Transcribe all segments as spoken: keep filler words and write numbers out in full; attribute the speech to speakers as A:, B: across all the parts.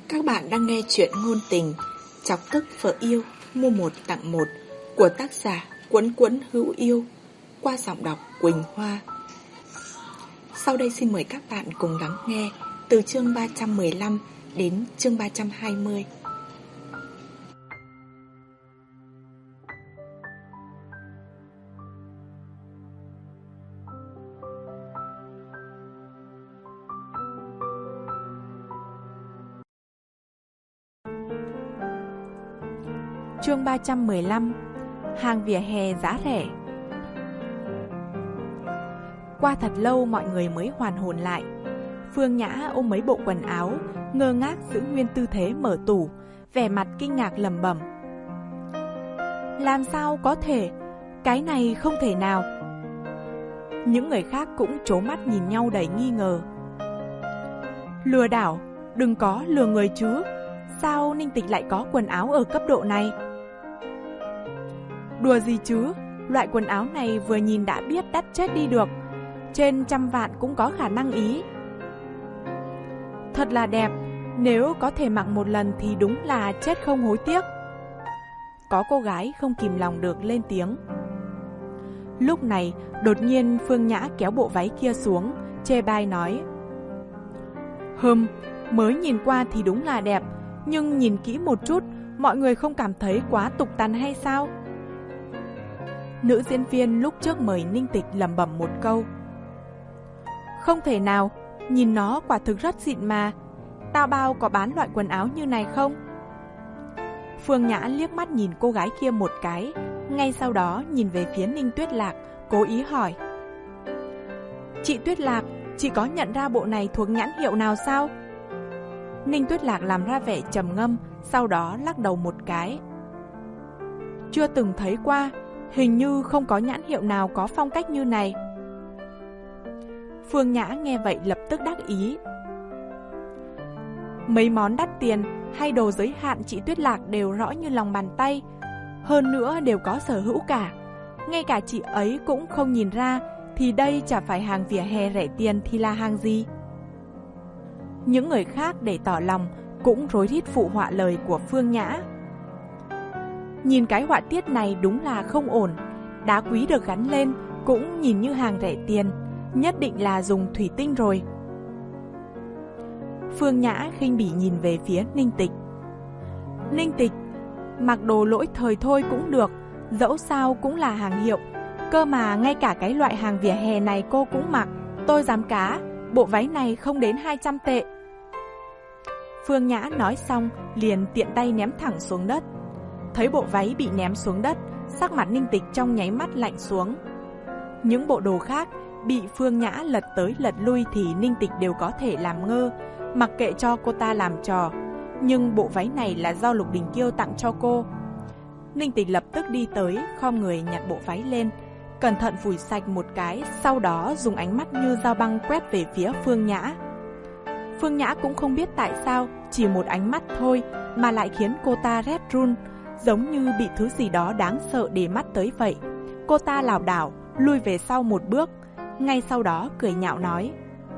A: Các bạn đang nghe chuyện ngôn tình Chọc tức vợ yêu mua một tặng một của tác giả Quấn Quấn Hữu Yêu qua giọng đọc Quỳnh Hoa. Sau đây xin mời các bạn cùng lắng nghe từ chương ba trăm mười lăm đến chương ba trăm hai mươi.
B: Chương ba trăm mười lăm. Hàng vỉa hè giá rẻ. Qua thật lâu mọi người mới hoàn hồn lại. Phương Nhã ôm mấy bộ quần áo, ngơ ngác giữ nguyên tư thế mở tủ, vẻ mặt kinh ngạc lẩm bẩm: làm sao có thể? Cái này không thể nào. Những người khác cũng trố mắt nhìn nhau đầy nghi ngờ. Lừa đảo? Đừng có lừa người chứ. Sao Ninh Tịch lại có quần áo ở cấp độ này? Đùa gì chứ, loại quần áo này vừa nhìn đã biết đắt chết đi được, trên trăm vạn cũng có khả năng ý. Thật là đẹp, nếu có thể mặc một lần thì đúng là chết không hối tiếc. Có cô gái không kìm lòng được lên tiếng. Lúc này đột nhiên Phương Nhã kéo bộ váy kia xuống, chê bai nói: Hừm, mới nhìn qua thì đúng là đẹp, nhưng nhìn kỹ một chút, mọi người không cảm thấy quá tục tằn hay sao? Nữ diễn viên lúc trước mời Ninh Tịch lẩm bẩm một câu: không thể nào, nhìn nó quả thực rất xịn mà. Tao bao có bán loại quần áo như này không? Phương Nhã liếc mắt nhìn cô gái kia một cái, ngay sau đó nhìn về phía Ninh Tuyết Lạc, cố ý hỏi: chị Tuyết Lạc, chị có nhận ra bộ này thuộc nhãn hiệu nào sao? Ninh Tuyết Lạc làm ra vẻ trầm ngâm, sau đó lắc đầu một cái: chưa từng thấy qua, hình như không có nhãn hiệu nào có phong cách như này. Phương Nhã nghe vậy lập tức đắc ý: mấy món đắt tiền hay đồ giới hạn chị Tuyết Lạc đều rõ như lòng bàn tay, hơn nữa đều có sở hữu cả. Ngay cả chị ấy cũng không nhìn ra, thì đây chả phải hàng vỉa hè rẻ tiền thì là hàng gì? Những người khác để tỏ lòng cũng rối rít phụ họa lời của Phương Nhã. Nhìn cái họa tiết này đúng là không ổn, đá quý được gắn lên cũng nhìn như hàng rẻ tiền, nhất định là dùng thủy tinh rồi. Phương Nhã khinh bỉ nhìn về phía Ninh Tịch. Ninh Tịch, mặc đồ lỗi thời thôi cũng được, dẫu sao cũng là hàng hiệu, cơ mà ngay cả cái loại hàng vỉa hè này cô cũng mặc. Tôi dám cá, bộ váy này không đến hai trăm tệ. Phương Nhã nói xong liền tiện tay ném thẳng xuống đất. Thấy bộ váy bị ném xuống đất, sắc mặt Ninh Tịch trong nháy mắt lạnh xuống. Những bộ đồ khác bị Phương Nhã lật tới lật lui thì Ninh Tịch đều có thể làm ngơ, mặc kệ cho cô ta làm trò. Nhưng bộ váy này là do Lục Đình Kiêu tặng cho cô. Ninh Tịch lập tức đi tới, khom người nhặt bộ váy lên, cẩn thận phủi sạch một cái, sau đó dùng ánh mắt như dao băng quét về phía Phương Nhã. Phương Nhã cũng không biết tại sao, chỉ một ánh mắt thôi mà lại khiến cô ta rét run, giống như bị thứ gì đó đáng sợ để mắt tới vậy. Cô ta lảo đảo lui về sau một bước, ngay sau đó cười nhạo nói: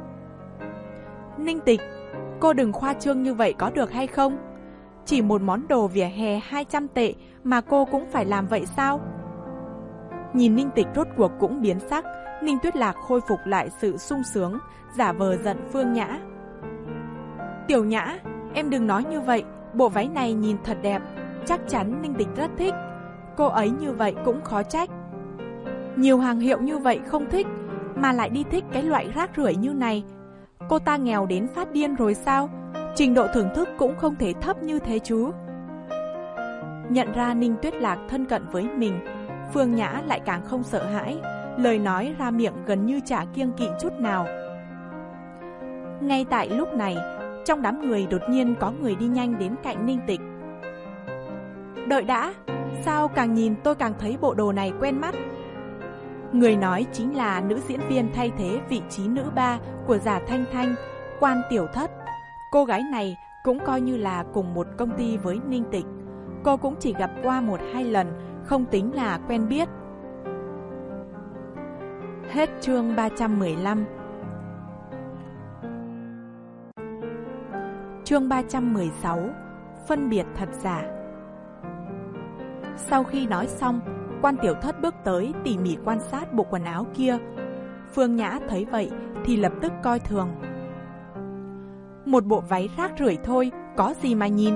B: Ninh Tịch, cô đừng khoa trương như vậy có được hay không? Chỉ một món đồ vỉa hè hai trăm tệ mà cô cũng phải làm vậy sao? Nhìn Ninh Tịch rốt cuộc cũng biến sắc, Ninh Tuyết Lạc khôi phục lại sự sung sướng, giả vờ giận Phương Nhã. Tiểu Nhã, em đừng nói như vậy, bộ váy này nhìn thật đẹp, chắc chắn Ninh Tịch rất thích. Cô ấy như vậy cũng khó trách. Nhiều hàng hiệu như vậy không thích, mà lại đi thích cái loại rác rưởi như này. Cô ta nghèo đến phát điên rồi sao? Trình độ thưởng thức cũng không thể thấp như thế chứ. Nhận ra Ninh Tuyết Lạc thân cận với mình, Phương Nhã lại càng không sợ hãi, lời nói ra miệng gần như chả kiêng kỵ chút nào. Ngay tại lúc này, trong đám người đột nhiên có người đi nhanh đến cạnh Ninh Tịch. Đợi đã, sao càng nhìn tôi càng thấy bộ đồ này quen mắt? Người nói chính là nữ diễn viên thay thế vị trí nữ ba của Giả Thanh Thanh, Quan Tiểu Thất. Cô gái này cũng coi như là cùng một công ty với Ninh Tịch. Cô cũng chỉ gặp qua một hai lần, không tính là quen biết. Hết chương ba trăm mười lăm. Chương ba trăm mười sáu. Phân biệt thật giả. Sau khi nói xong, Quan Tiểu Thất bước tới tỉ mỉ quan sát bộ quần áo kia. Phương Nhã thấy vậy thì lập tức coi thường. Một bộ váy rác rưởi thôi, có gì mà nhìn.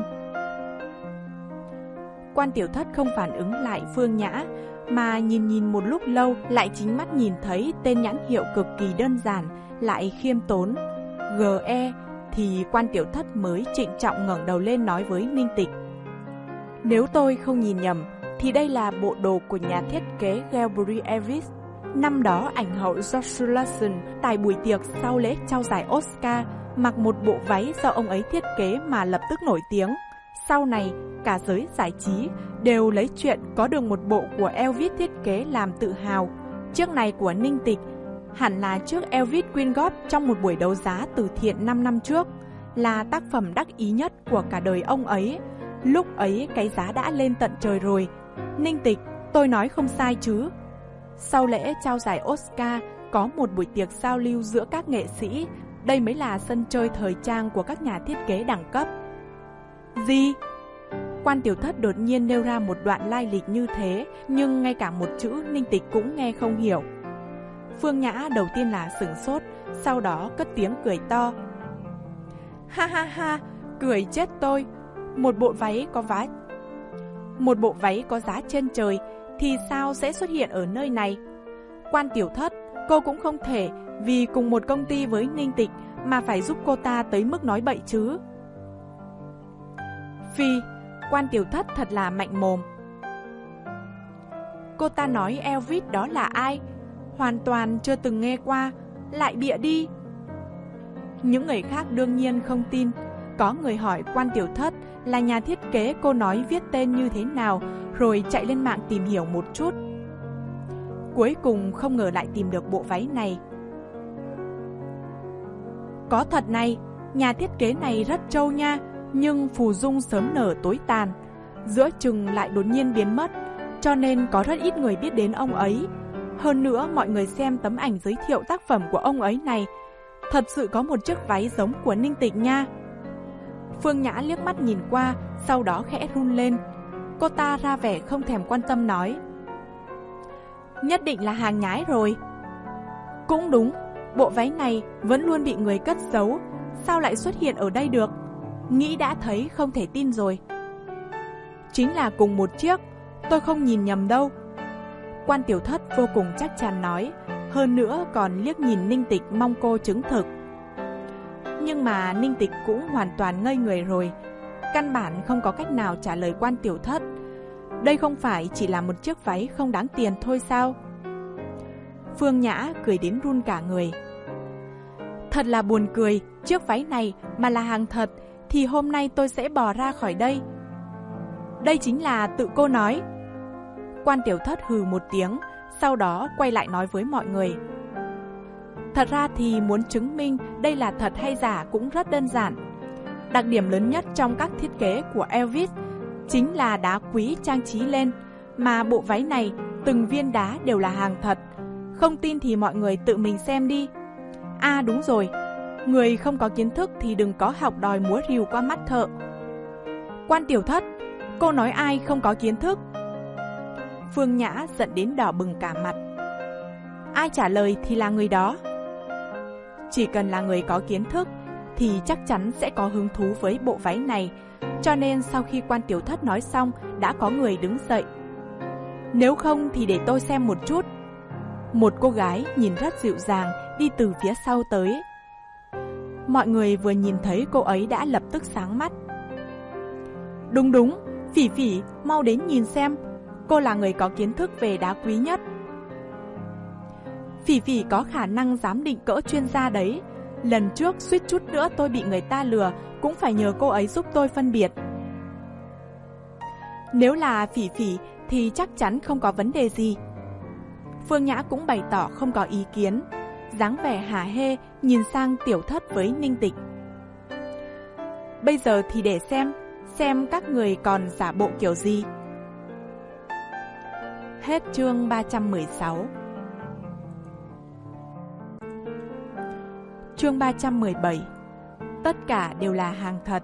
B: Quan Tiểu Thất không phản ứng lại Phương Nhã, mà nhìn nhìn một lúc lâu lại chính mắt nhìn thấy tên nhãn hiệu cực kỳ đơn giản lại khiêm tốn giê e, thì Quan Tiểu Thất mới trịnh trọng ngẩng đầu lên nói với Ninh Tịch: Nếu tôi không nhìn nhầm thì đây là bộ đồ của nhà thiết kế Galbury Elvis. Năm đó ảnh hậu George Lawson tại buổi tiệc sau lễ trao giải Oscar mặc một bộ váy do ông ấy thiết kế mà lập tức nổi tiếng. Sau này, cả giới giải trí đều lấy chuyện có được một bộ của Elvis thiết kế làm tự hào. Chiếc này của Ninh Tịch hẳn là chiếc Elvis quyên góp trong một buổi đấu giá từ thiện năm năm trước, là tác phẩm đắc ý nhất của cả đời ông ấy. Lúc ấy cái giá đã lên tận trời rồi. Ninh Tịch, tôi nói không sai chứ? Sau lễ trao giải Oscar có một buổi tiệc giao lưu giữa các nghệ sĩ. Đây mới là sân chơi thời trang của các nhà thiết kế đẳng cấp. Gì? Quan Tiểu Thất đột nhiên nêu ra một đoạn lai lịch như thế, nhưng ngay cả một chữ Ninh Tịch cũng nghe không hiểu. Phương Nhã đầu tiên là sửng sốt, sau đó cất tiếng cười to. Ha ha ha, cười chết tôi. Một bộ váy có vá Một bộ váy có giá trên trời thì sao sẽ xuất hiện ở nơi này? Quan Tiểu Thất, cô cũng không thể vì cùng một công ty với Ninh Tịch mà phải giúp cô ta tới mức nói bậy chứ. Phi, Quan Tiểu Thất thật là mạnh mồm. Cô ta nói Elvis đó là ai? Hoàn toàn chưa từng nghe qua, lại bịa đi. Những người khác đương nhiên không tin. Có người hỏi Quan Tiểu Thất là nhà thiết kế cô nói viết tên như thế nào, rồi chạy lên mạng tìm hiểu một chút. Cuối cùng không ngờ lại tìm được bộ váy này. Có thật này, nhà thiết kế này rất trâu nha, nhưng phù dung sớm nở tối tàn, giữa chừng lại đột nhiên biến mất, cho nên có rất ít người biết đến ông ấy. Hơn nữa, mọi người xem tấm ảnh giới thiệu tác phẩm của ông ấy này, thật sự có một chiếc váy giống của Ninh Tịch nha. Phương Nhã liếc mắt nhìn qua, sau đó khẽ run lên. Cô ta ra vẻ không thèm quan tâm nói: Nhất định là hàng nhái rồi. Cũng đúng, bộ váy này vẫn luôn bị người cất giấu, sao lại xuất hiện ở đây được? Nghĩ đã thấy không thể tin rồi. Chính là cùng một chiếc, tôi không nhìn nhầm đâu. Quan Tiểu Thất vô cùng chắc chắn nói, hơn nữa còn liếc nhìn Ninh Tịch mong cô chứng thực. Nhưng mà Ninh Tịch cũng hoàn toàn ngây người rồi, căn bản không có cách nào trả lời Quan Tiểu Thất. Đây không phải chỉ là một chiếc váy không đáng tiền thôi sao? Phương Nhã cười đến run cả người. Thật là buồn cười, chiếc váy này mà là hàng thật thì hôm nay tôi sẽ bỏ ra khỏi đây. Đây chính là tự cô nói. Quan Tiểu Thất hừ một tiếng, sau đó quay lại nói với mọi người. Thật ra thì muốn chứng minh đây là thật hay giả cũng rất đơn giản. Đặc điểm lớn nhất trong các thiết kế của Elvis chính là đá quý trang trí lên, mà bộ váy này từng viên đá đều là hàng thật. Không tin thì mọi người tự mình xem đi. À đúng rồi, người không có kiến thức thì đừng có học đòi múa rìu qua mắt thợ. Quan Tiểu Thất, cô nói ai không có kiến thức? Phương Nhã giận đến đỏ bừng cả mặt. Ai trả lời thì là người đó. Chỉ cần là người có kiến thức thì chắc chắn sẽ có hứng thú với bộ váy này. Cho nên sau khi Quan Tiểu Thất nói xong, đã có người đứng dậy. Nếu không thì để tôi xem một chút. Một cô gái nhìn rất dịu dàng đi từ phía sau tới. Mọi người vừa nhìn thấy cô ấy đã lập tức sáng mắt. Đúng đúng, Phỉ Phỉ, mau đến nhìn xem. Cô là người có kiến thức về đá quý nhất. Phỉ Phỉ có khả năng giám định cỡ chuyên gia đấy. Lần trước suýt chút nữa tôi bị người ta lừa, cũng phải nhờ cô ấy giúp tôi phân biệt. Nếu là Phỉ Phỉ thì chắc chắn không có vấn đề gì. Phương Nhã cũng bày tỏ không có ý kiến, dáng vẻ hả hê nhìn sang Tiểu Thất với Ninh Tịch. Bây giờ thì để xem, xem các người còn giả bộ kiểu gì. Hết chương ba trăm mười sáu. Chương ba trăm mười bảy. tất cả đều là hàng thật.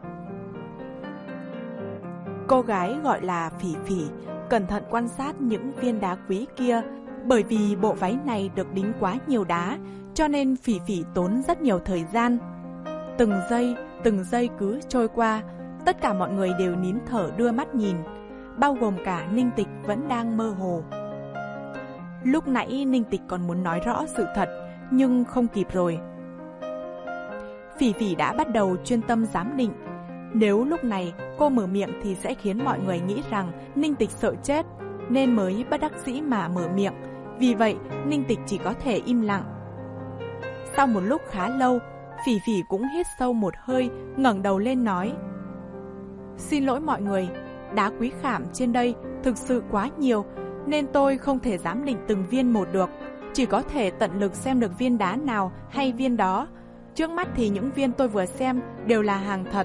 B: Cô gái gọi là Phỉ Phỉ cẩn thận quan sát những viên đá quý kia. Bởi vì bộ váy này được đính quá nhiều đá, cho nên Phỉ Phỉ tốn rất nhiều thời gian. Từng giây, từng giây cứ trôi qua, tất cả mọi người đều nín thở đưa mắt nhìn, bao gồm cả Ninh Tịch vẫn đang mơ hồ. Lúc nãy Ninh Tịch còn muốn nói rõ sự thật, nhưng không kịp rồi. Phỉ Phỉ đã bắt đầu chuyên tâm giám định. Nếu lúc này cô mở miệng thì sẽ khiến mọi người nghĩ rằng Ninh Tịch sợ chết, nên mới bất đắc dĩ mà mở miệng. Vì vậy, Ninh Tịch chỉ có thể im lặng. Sau một lúc khá lâu, Phỉ Phỉ cũng hít sâu một hơi, ngẩng đầu lên nói: Xin lỗi mọi người, đá quý khảm trên đây thực sự quá nhiều, nên tôi không thể giám định từng viên một được. Chỉ có thể tận lực xem được viên đá nào hay viên đó. Trước mắt thì những viên tôi vừa xem đều là hàng thật.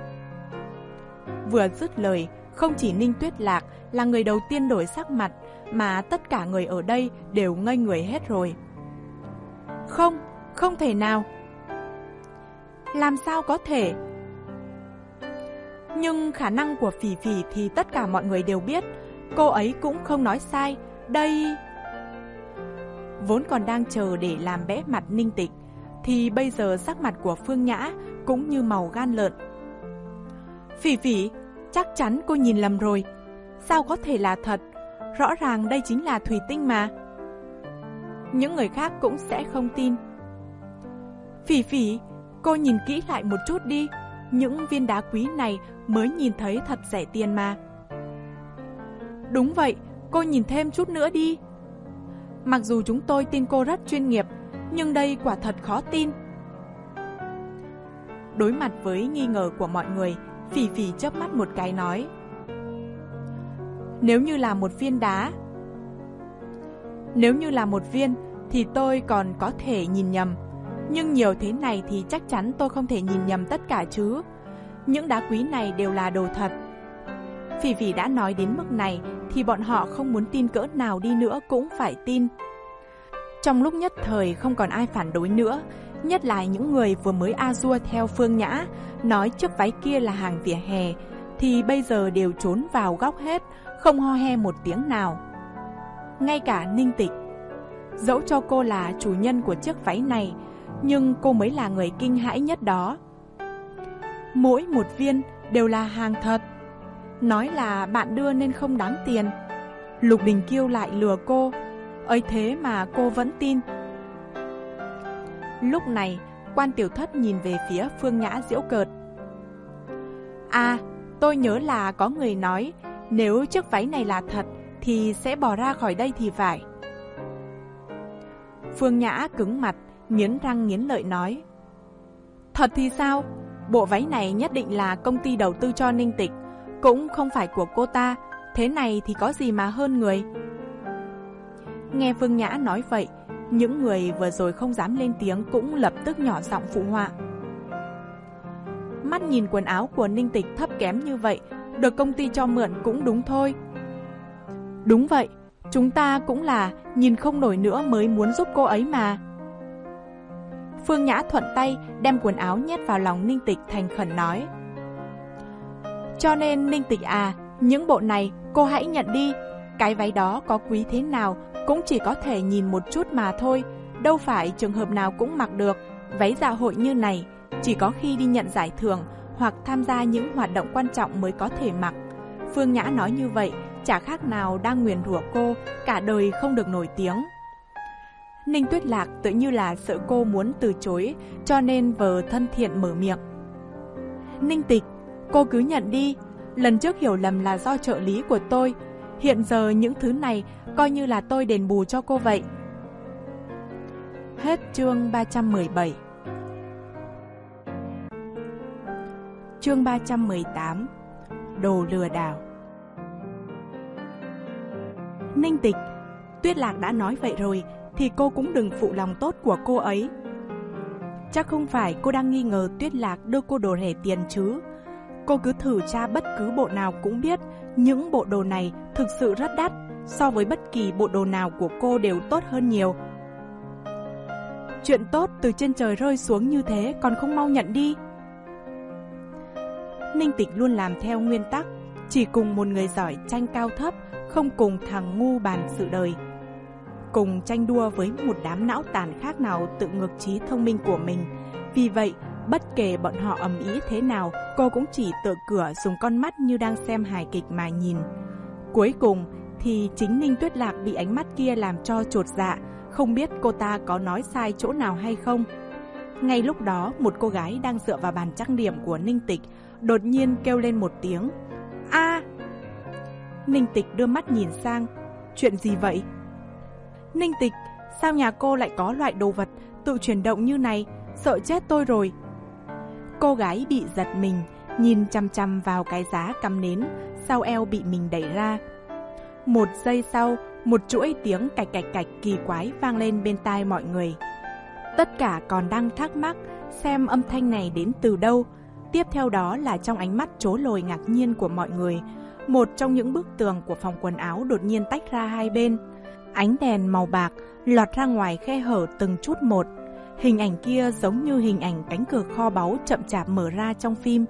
B: Vừa dứt lời, không chỉ Ninh Tuyết Lạc là người đầu tiên đổi sắc mặt, mà tất cả người ở đây đều ngây người hết rồi. Không, không thể nào. Làm sao có thể? Nhưng khả năng của Phỉ Phỉ thì tất cả mọi người đều biết. Cô ấy cũng không nói sai. Đây... Vốn còn đang chờ để làm bẽ mặt Ninh Tịch, thì bây giờ sắc mặt của Phương Nhã cũng như màu gan lợn. Phỉ Phỉ, chắc chắn cô nhìn lầm rồi. Sao có thể là thật? Rõ ràng đây chính là thủy tinh mà. Những người khác cũng sẽ không tin. Phỉ Phỉ, cô nhìn kỹ lại một chút đi. Những viên đá quý này mới nhìn thấy thật rẻ tiền mà. Đúng vậy, cô nhìn thêm chút nữa đi. Mặc dù chúng tôi tin cô rất chuyên nghiệp, nhưng đây quả thật khó tin. Đối mặt với nghi ngờ của mọi người, Phỉ Phỉ chớp mắt một cái nói: Nếu như là một viên đá, Nếu như là một viên thì tôi còn có thể nhìn nhầm. Nhưng nhiều thế này thì chắc chắn tôi không thể nhìn nhầm tất cả chứ. Những đá quý này đều là đồ thật. Phỉ Phỉ đã nói đến mức này thì bọn họ không muốn tin cỡ nào đi nữa cũng phải tin. Trong lúc nhất thời không còn ai phản đối nữa, nhất là những người vừa mới a dua theo Phương Nhã nói chiếc váy kia là hàng vỉa hè, thì bây giờ đều trốn vào góc hết, không ho he một tiếng nào. Ngay cả Ninh Tịch, dẫu cho cô là chủ nhân của chiếc váy này, nhưng cô mới là người kinh hãi nhất đó. Mỗi một viên đều là hàng thật. Nói là bạn đưa nên không đáng tiền. Lục Đình Kiêu lại lừa cô, ấy thế mà cô vẫn tin. Lúc này, Quan Tiểu Thất nhìn về phía Phương Nhã giễu cợt. À, tôi nhớ là có người nói nếu chiếc váy này là thật thì sẽ bỏ ra khỏi đây thì phải. Phương Nhã cứng mặt, nghiến răng nghiến lợi nói: Thật thì sao? Bộ váy này nhất định là công ty đầu tư cho Ninh Tịch, cũng không phải của cô ta. Thế này thì có gì mà hơn người. Nghe Phương Nhã nói vậy, những người vừa rồi không dám lên tiếng cũng lập tức nhỏ giọng phụ họa. Mắt nhìn quần áo của Ninh Tịch thấp kém như vậy, được công ty cho mượn cũng đúng thôi. Đúng vậy, chúng ta cũng là nhìn không nổi nữa mới muốn giúp cô ấy mà. Phương Nhã thuận tay đem quần áo nhét vào lòng Ninh Tịch, thành khẩn nói: Cho nên Ninh Tịch à, những bộ này cô hãy nhận đi. Cái váy đó có quý thế nào cũng chỉ có thể nhìn một chút mà thôi, đâu phải trường hợp nào cũng mặc được. Váy dạ hội như này chỉ có khi đi nhận giải thưởng hoặc tham gia những hoạt động quan trọng mới có thể mặc. Phương Nhã nói như vậy chả khác nào đang nguyền rủa cô cả đời không được nổi tiếng. Ninh Tuyết Lạc tự như là sợ cô muốn từ chối, cho nên vờ thân thiện mở miệng: Ninh Tịch, cô cứ nhận đi. Lần trước hiểu lầm là do trợ lý của tôi. Hiện giờ những thứ này coi như là tôi đền bù cho cô vậy. Hết chương ba trăm mười bảy. Chương ba trăm mười tám. Đồ lừa đảo. Ninh Tịch, Tuyết Lạc đã nói vậy rồi thì cô cũng đừng phụ lòng tốt của cô ấy. Chắc không phải cô đang nghi ngờ Tuyết Lạc đưa cô đồ rẻ tiền chứ. Cô cứ thử tra bất cứ bộ nào cũng biết những bộ đồ này thực sự rất đắt, so với bất kỳ bộ đồ nào của cô đều tốt hơn nhiều. Chuyện tốt từ trên trời rơi xuống như thế còn không mau nhận đi. Ninh Tịch luôn làm theo nguyên tắc, chỉ cùng một người giỏi tranh cao thấp, không cùng thằng ngu bàn sự đời. Cùng tranh đua với một đám não tàn khác nào tự ngược trí thông minh của mình. Vì vậy, bất kể bọn họ ầm ĩ thế nào, cô cũng chỉ tựa cửa dùng con mắt như đang xem hài kịch mà nhìn. Cuối cùng thì chính Ninh Tuyết Lạc bị ánh mắt kia làm cho chột dạ, không biết cô ta có nói sai chỗ nào hay không. Ngay lúc đó, một cô gái đang dựa vào bàn trang điểm của Ninh Tịch đột nhiên kêu lên một tiếng "A!" À! Ninh Tịch đưa mắt nhìn sang. Chuyện gì vậy? Ninh Tịch, sao nhà cô lại có loại đồ vật tự chuyển động như này? Sợ chết tôi rồi. Cô gái bị giật mình, nhìn chăm chăm vào cái giá cắm nến sau eo bị mình đẩy ra. Một giây sau, một chuỗi tiếng cạch cạch cạch kỳ quái vang lên bên tai mọi người. Tất cả còn đang thắc mắc xem âm thanh này đến từ đâu. Tiếp theo đó là trong ánh mắt trố lồi ngạc nhiên của mọi người, một trong những bức tường của phòng quần áo đột nhiên tách ra hai bên. Ánh đèn màu bạc lọt ra ngoài khe hở từng chút một. Hình ảnh kia giống như hình ảnh cánh cửa kho báu chậm chạp mở ra trong phim.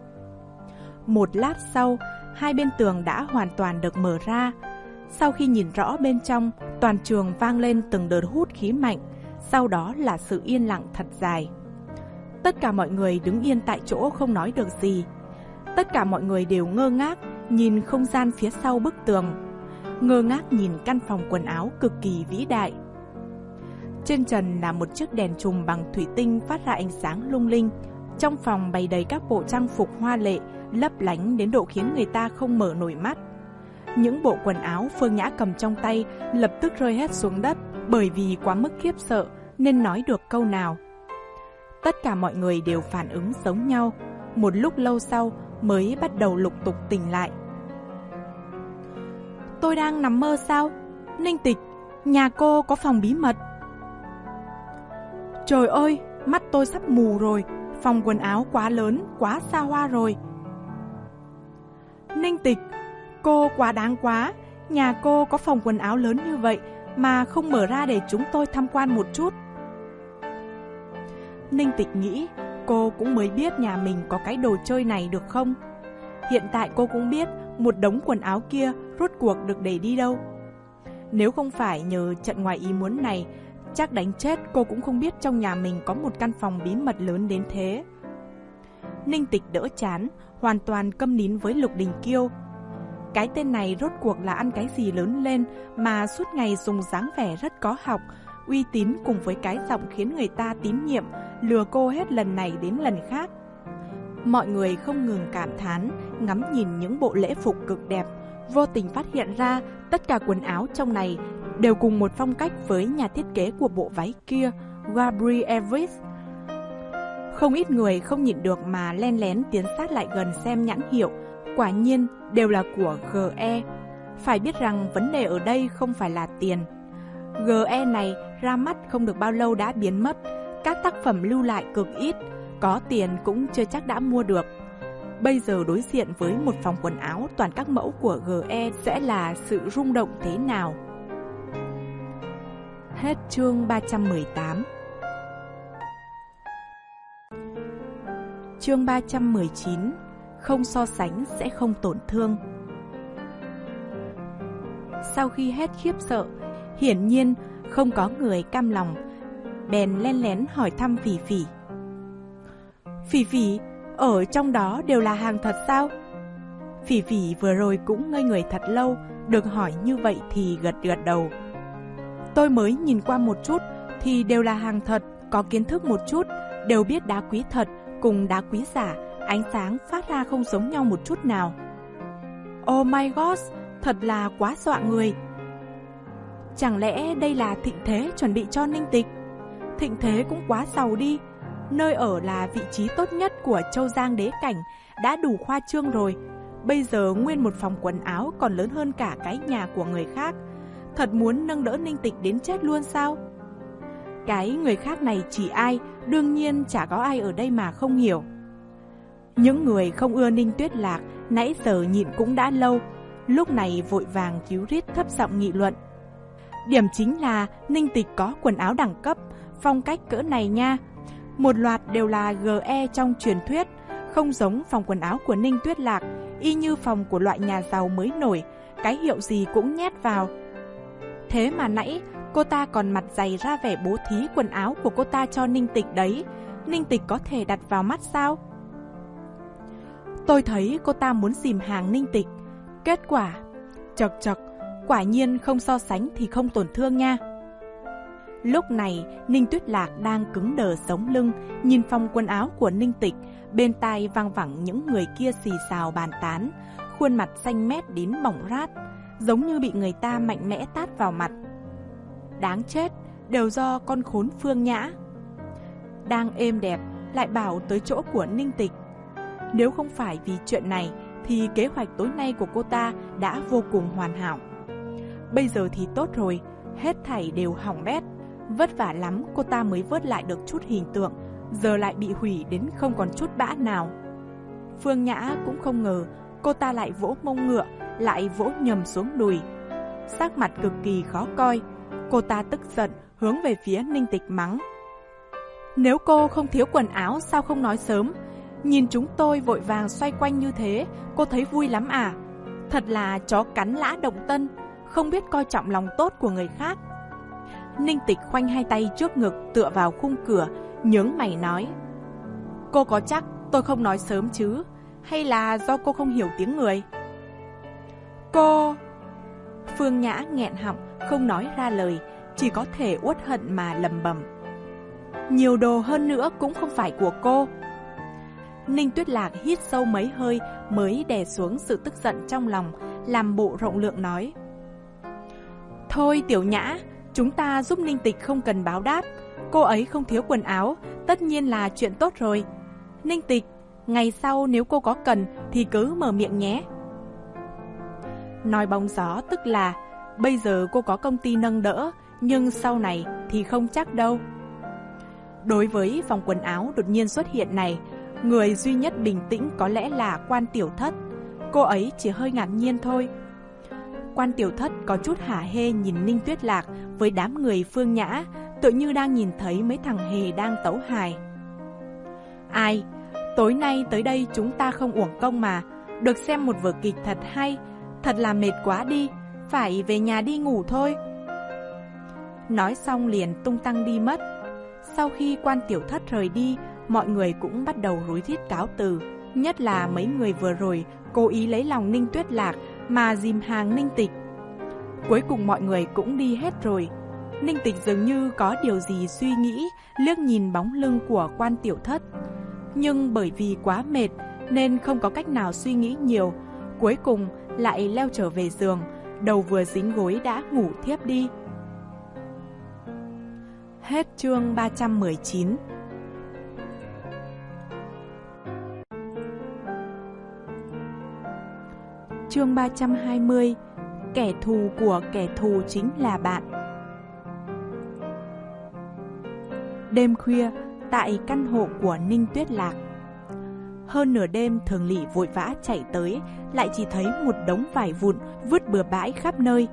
B: Một lát sau, hai bên tường đã hoàn toàn được mở ra. Sau khi nhìn rõ bên trong, toàn trường vang lên từng đợt hút khí mạnh, sau đó là sự yên lặng thật dài. Tất cả mọi người đứng yên tại chỗ không nói được gì. Tất cả mọi người đều ngơ ngác nhìn không gian phía sau bức tường, ngơ ngác nhìn căn phòng quần áo cực kỳ vĩ đại. Trên trần là một chiếc đèn chùm bằng thủy tinh phát ra ánh sáng lung linh. Trong phòng bày đầy các bộ trang phục hoa lệ, lấp lánh đến độ khiến người ta không mở nổi mắt. Những bộ quần áo Phương Nhã cầm trong tay lập tức rơi hết xuống đất, bởi vì quá mức khiếp sợ nên nói được câu nào. Tất cả mọi người đều phản ứng giống nhau, một lúc lâu sau mới bắt đầu lục tục tỉnh lại. Tôi đang nằm mơ sao? Ninh Tịch, nhà cô có phòng bí mật. Trời ơi, mắt tôi sắp mù rồi, phòng quần áo quá lớn, quá xa hoa rồi. Ninh Tịch, cô quá đáng quá, nhà cô có phòng quần áo lớn như vậy mà không mở ra để chúng tôi tham quan một chút. Ninh Tịch nghĩ cô cũng mới biết nhà mình có cái đồ chơi này được không? Hiện tại cô cũng biết một đống quần áo kia rốt cuộc được để đi đâu. Nếu không phải nhờ trận ngoài ý muốn này, chắc đánh chết cô cũng không biết trong nhà mình có một căn phòng bí mật lớn đến thế. Ninh Tịch đỡ chán, hoàn toàn câm nín với Lục Đình Kiêu. Cái tên này rốt cuộc là ăn cái gì lớn lên mà suốt ngày dùng dáng vẻ rất có học, uy tín cùng với cái giọng khiến người ta tín nhiệm, lừa cô hết lần này đến lần khác. Mọi người không ngừng cảm thán, ngắm nhìn những bộ lễ phục cực đẹp, vô tình phát hiện ra tất cả quần áo trong này đều cùng một phong cách với nhà thiết kế của bộ váy kia, Gabriel Evis. Không ít người không nhịn được mà len lén tiến sát lại gần xem nhãn hiệu, quả nhiên đều là của giê e. Phải biết rằng vấn đề ở đây không phải là tiền. giê e này ra mắt không được bao lâu đã biến mất, các tác phẩm lưu lại cực ít, có tiền cũng chưa chắc đã mua được. Bây giờ đối diện với một phòng quần áo toàn các mẫu của giê e sẽ là sự rung động thế nào? Hết chương ba trăm mười tám. Chương ba trăm mười chín. Không so sánh sẽ không tổn thương. Sau khi hết khiếp sợ, hiển nhiên không có người cam lòng, bèn len lén hỏi thăm Phỉ Phỉ. Phỉ Phỉ, ở trong đó đều là hàng thật sao? Phỉ Phỉ vừa rồi cũng ngây người thật lâu, được hỏi như vậy thì gật gật đầu. Tôi mới nhìn qua một chút thì đều là hàng thật, có kiến thức một chút, đều biết đá quý thật cùng đá quý giả, ánh sáng phát ra không giống nhau một chút nào. Oh my god, thật là quá dọa người. Chẳng lẽ đây là thịnh thế chuẩn bị cho Ninh Tịch? Thịnh thế cũng quá giàu đi. Nơi ở là vị trí tốt nhất của Châu Giang đế cảnh, đã đủ khoa trương rồi. Bây giờ nguyên một phòng quần áo còn lớn hơn cả cái nhà của người khác. Thật muốn nâng đỡ Ninh Tịch đến chết luôn sao? Cái người khác này chỉ ai, đương nhiên chả có ai ở đây mà không hiểu. Những người không ưa Ninh Tuyết Lạc nãy giờ nhịn cũng đã lâu, lúc này vội vàng cứu rít thấp giọng nghị luận. Điểm chính là Ninh Tịch có quần áo đẳng cấp, phong cách cỡ này nha. Một loạt đều là giê e trong truyền thuyết, Không giống phòng quần áo của Ninh Tuyết Lạc, y như phòng của loại nhà giàu mới nổi, cái hiệu gì cũng nhét vào. Thế mà nãy cô ta còn mặt dày ra vẻ bố thí quần áo của cô ta cho Ninh Tịch đấy. Ninh Tịch có thể đặt vào mắt sao? Tôi thấy cô ta muốn dìm hàng Ninh Tịch. Kết quả, chật chật, quả nhiên không so sánh thì không tổn thương nha. Lúc này, Ninh Tuyết Lạc đang cứng đờ sống lưng, nhìn phòng quần áo của Ninh Tịch, bên tai vang vẳng những người kia xì xào bàn tán, khuôn mặt xanh mét đến bỏng rát, giống như bị người ta mạnh mẽ tát vào mặt. Đáng chết, đều do con khốn Phương Nhã. Đang êm đẹp, lại bảo tới chỗ của Ninh Tịch. Nếu không phải vì chuyện này, thì kế hoạch tối nay của cô ta đã vô cùng hoàn hảo. Bây giờ thì tốt rồi, hết thảy đều hỏng bét. Vất vả lắm cô ta mới vớt lại được chút hình tượng, giờ lại bị hủy đến không còn chút bã nào. Phương Nhã cũng không ngờ cô ta lại vỗ mông ngựa, lại vỗ nhầm xuống đùi. Sắc mặt cực kỳ khó coi, cô ta tức giận hướng về phía Ninh Tịch mắng. Nếu cô không thiếu quần áo sao không nói sớm? Nhìn chúng tôi vội vàng xoay quanh như thế, cô thấy vui lắm à? Thật là chó cắn lã động tân, không biết coi trọng lòng tốt của người khác. Ninh Tịch khoanh hai tay trước ngực tựa vào khung cửa, nhướng mày nói. Cô có chắc tôi không nói sớm chứ? Hay là do cô không hiểu tiếng người? Cô... Phương Nhã nghẹn họng, không nói ra lời, chỉ có thể uất hận mà lầm bầm. Nhiều đồ hơn nữa cũng không phải của cô. Ninh Tuyết Lạc hít sâu mấy hơi mới đè xuống sự tức giận trong lòng, làm bộ rộng lượng nói. Thôi Tiểu Nhã, chúng ta giúp Ninh Tịch không cần báo đáp. Cô ấy không thiếu quần áo, tất nhiên là chuyện tốt rồi. Ninh Tịch, ngày sau nếu cô có cần thì cứ mở miệng nhé. Nói bóng gió tức là bây giờ cô có công ty nâng đỡ, nhưng sau này thì không chắc đâu. Đối với phòng quần áo đột nhiên xuất hiện này, người duy nhất bình tĩnh có lẽ là Quan Tiểu Thất. Cô ấy chỉ hơi ngạc nhiên thôi. Quan Tiểu Thất có chút hả hê nhìn Ninh Tuyết Lạc với đám người Phương Nhã, tự như đang nhìn thấy mấy thằng hề đang tấu hài. Ai, tối nay tới đây chúng ta không uổng công mà, được xem một vở kịch thật hay, thật là mệt quá đi, phải về nhà đi ngủ thôi. Nói xong liền tung tăng đi mất. Sau khi Quan Tiểu Thất rời đi, mọi người cũng bắt đầu rối rít cáo từ, nhất là mấy người vừa rồi cố ý lấy lòng Ninh Tuyết Lạc mà dìm hàng Ninh Tịch. Cuối cùng mọi người cũng đi hết rồi. Ninh Tịch dường như có điều gì suy nghĩ, liếc nhìn bóng lưng của Quan Tiểu Thất. Nhưng bởi vì quá mệt nên không có cách nào suy nghĩ nhiều, cuối cùng lại leo trở về giường, đầu vừa dính gối đã ngủ thiếp đi. Hết chương ba trăm mười chín. Chương ba trăm hai mươi. Kẻ thù của kẻ thù chính là bạn. Đêm khuya, tại căn hộ của Ninh Tuyết Lạc. Hơn nửa đêm Thường Lỵ vội vã chạy tới, lại chỉ thấy một đống vải vụn vứt bừa bãi khắp nơi.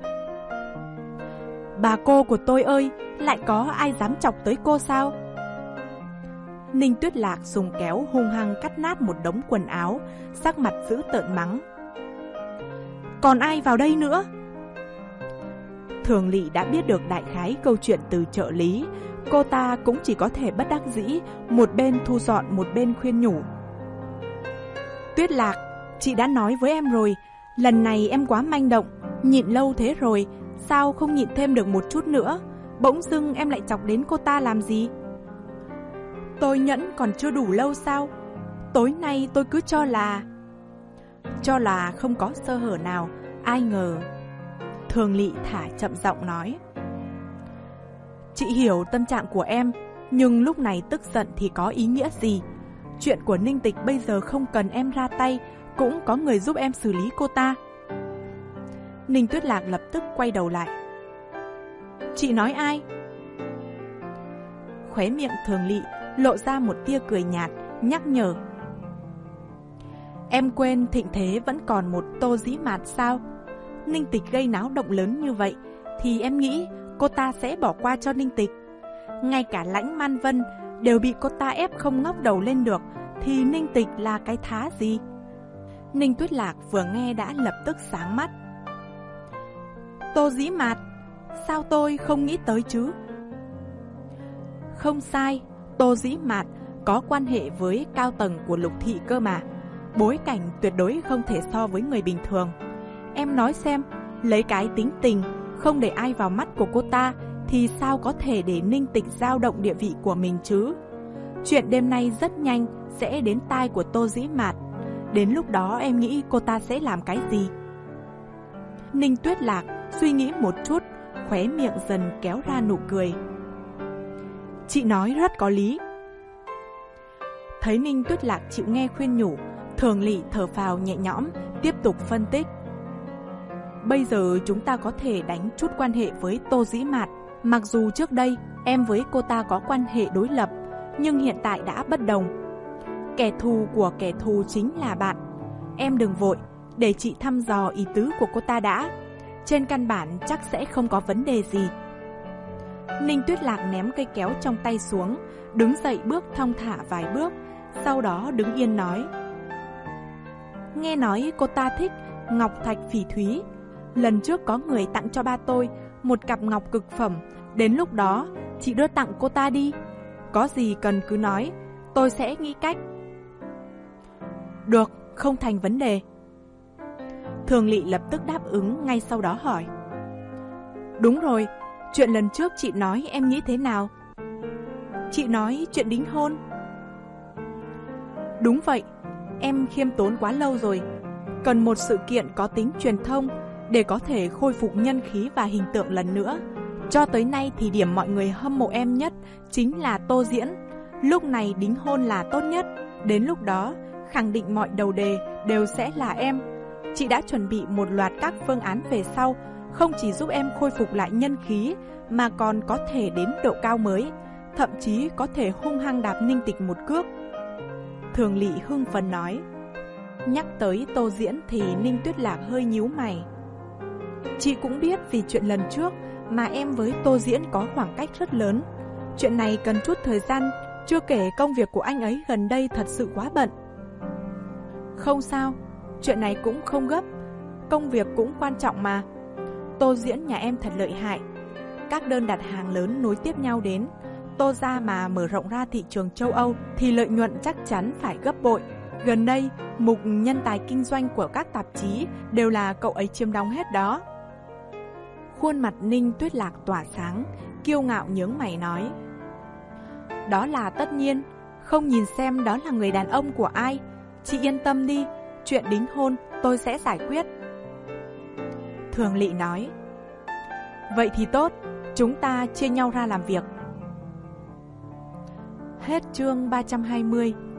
B: Bà cô của tôi ơi, lại có ai dám chọc tới cô sao? Ninh Tuyết Lạc dùng kéo hung hăng cắt nát một đống quần áo, sắc mặt dữ tợn mắng. Còn ai vào đây nữa? Thường Lỵ đã biết được đại khái câu chuyện từ trợ lý, cô ta cũng chỉ có thể bất đắc dĩ, một bên thu dọn một bên khuyên nhủ. Tuyết Lạc, chị đã nói với em rồi, lần này em quá manh động, nhịn lâu thế rồi, sao không nhịn thêm được một chút nữa? Bỗng dưng em lại chọc đến cô ta làm gì? Tôi nhẫn còn chưa đủ lâu sao? Tối nay tôi cứ cho là... Cho là không có sơ hở nào, ai ngờ... Thường Lỵ thả chậm giọng nói. Chị hiểu tâm trạng của em, nhưng lúc này tức giận thì có ý nghĩa gì? Chuyện của Ninh Tịch bây giờ không cần em ra tay, cũng có người giúp em xử lý cô ta. Ninh Tuyết Lạc lập tức quay đầu lại. Chị nói ai? Khóe miệng Thường Lỵ lộ ra một tia cười nhạt, nhắc nhở. Em quên thịnh thế vẫn còn một Tô Dĩ Mạt sao? Ninh Tịch gây náo động lớn như vậy, thì em nghĩ cô ta sẽ bỏ qua cho Ninh Tịch. Ngay cả Lãnh Man Vân đều bị cô ta ép không ngóc đầu lên được, thì Ninh Tịch là cái thá gì? Ninh Tuyết Lạc vừa nghe đã lập tức sáng mắt. Tô Dĩ Mạt, sao tôi không nghĩ tới chứ? Không sai, Tô Dĩ Mạt có quan hệ với cao tầng của Lục thị cơ mà. Bối cảnh tuyệt đối không thể so với người bình thường. Em nói xem, lấy cái tính tình không để ai vào mắt của cô ta thì sao có thể để Ninh Tịch dao động địa vị của mình chứ? Chuyện đêm nay rất nhanh sẽ đến tai của Tô Dĩ Mạt. Đến lúc đó em nghĩ cô ta sẽ làm cái gì? Ninh Tuyết Lạc suy nghĩ một chút, khóe miệng dần kéo ra nụ cười. Chị nói rất có lý. Thấy Ninh Tuyết Lạc chịu nghe khuyên nhủ, Thường Lỵ thở phào nhẹ nhõm, tiếp tục phân tích. Bây giờ chúng ta có thể đánh chút quan hệ với Tô Dĩ Mạt. Mặc dù trước đây em với cô ta có quan hệ đối lập, nhưng hiện tại đã bất đồng. Kẻ thù của kẻ thù chính là bạn. Em đừng vội, để chị thăm dò ý tứ của cô ta đã. Trên căn bản chắc sẽ không có vấn đề gì. Ninh Tuyết Lạc ném cây kéo trong tay xuống, đứng dậy bước thong thả vài bước, sau đó đứng yên nói. Nghe nói cô ta thích ngọc thạch phỉ thúy. Lần trước có người tặng cho ba tôi một cặp ngọc cực phẩm. Đến lúc đó chị đưa tặng cô ta đi. Có gì cần cứ nói, tôi sẽ nghĩ cách. Được, không thành vấn đề. Thường Lỵ lập tức đáp ứng, ngay sau đó hỏi. Đúng rồi, chuyện lần trước chị nói em nghĩ thế nào? Chị nói chuyện đính hôn. Đúng vậy, em khiêm tốn quá lâu rồi. Cần một sự kiện có tính truyền thông để có thể khôi phục nhân khí và hình tượng lần nữa. Cho tới nay thì điểm mọi người hâm mộ em nhất chính là Tô Diễn. Lúc này đính hôn là tốt nhất. Đến lúc đó khẳng định mọi đầu đề đều sẽ là em. Chị đã chuẩn bị một loạt các phương án về sau, không chỉ giúp em khôi phục lại nhân khí mà còn có thể đến độ cao mới, thậm chí có thể hung hăng đạp Ninh Tịch một cước. Thường Lỵ hưng phấn nói. Nhắc tới Tô Diễn thì Ninh Tuyết Lạc hơi nhíu mày. Chị cũng biết vì chuyện lần trước mà em với Tô Diễn có khoảng cách rất lớn. Chuyện này cần chút thời gian, chưa kể công việc của anh ấy gần đây thật sự quá bận. Không sao, chuyện này cũng không gấp, công việc cũng quan trọng mà. Tô Diễn nhà em thật lợi hại. Các đơn đặt hàng lớn nối tiếp nhau đến. Tô gia mà mở rộng ra thị trường châu Âu thì lợi nhuận chắc chắn phải gấp bội. Gần đây, mục nhân tài kinh doanh của các tạp chí đều là cậu ấy chiếm đóng hết đó. Khuôn mặt Ninh Tuyết Lạc tỏa sáng, kiêu ngạo nhướng mày nói. Đó là tất nhiên, không nhìn xem đó là người đàn ông của ai. Chị yên tâm đi, chuyện đính hôn tôi sẽ giải quyết. Thường Lỵ nói. Vậy thì tốt, chúng ta chia nhau ra làm việc. Hết chương ba trăm hai mươi.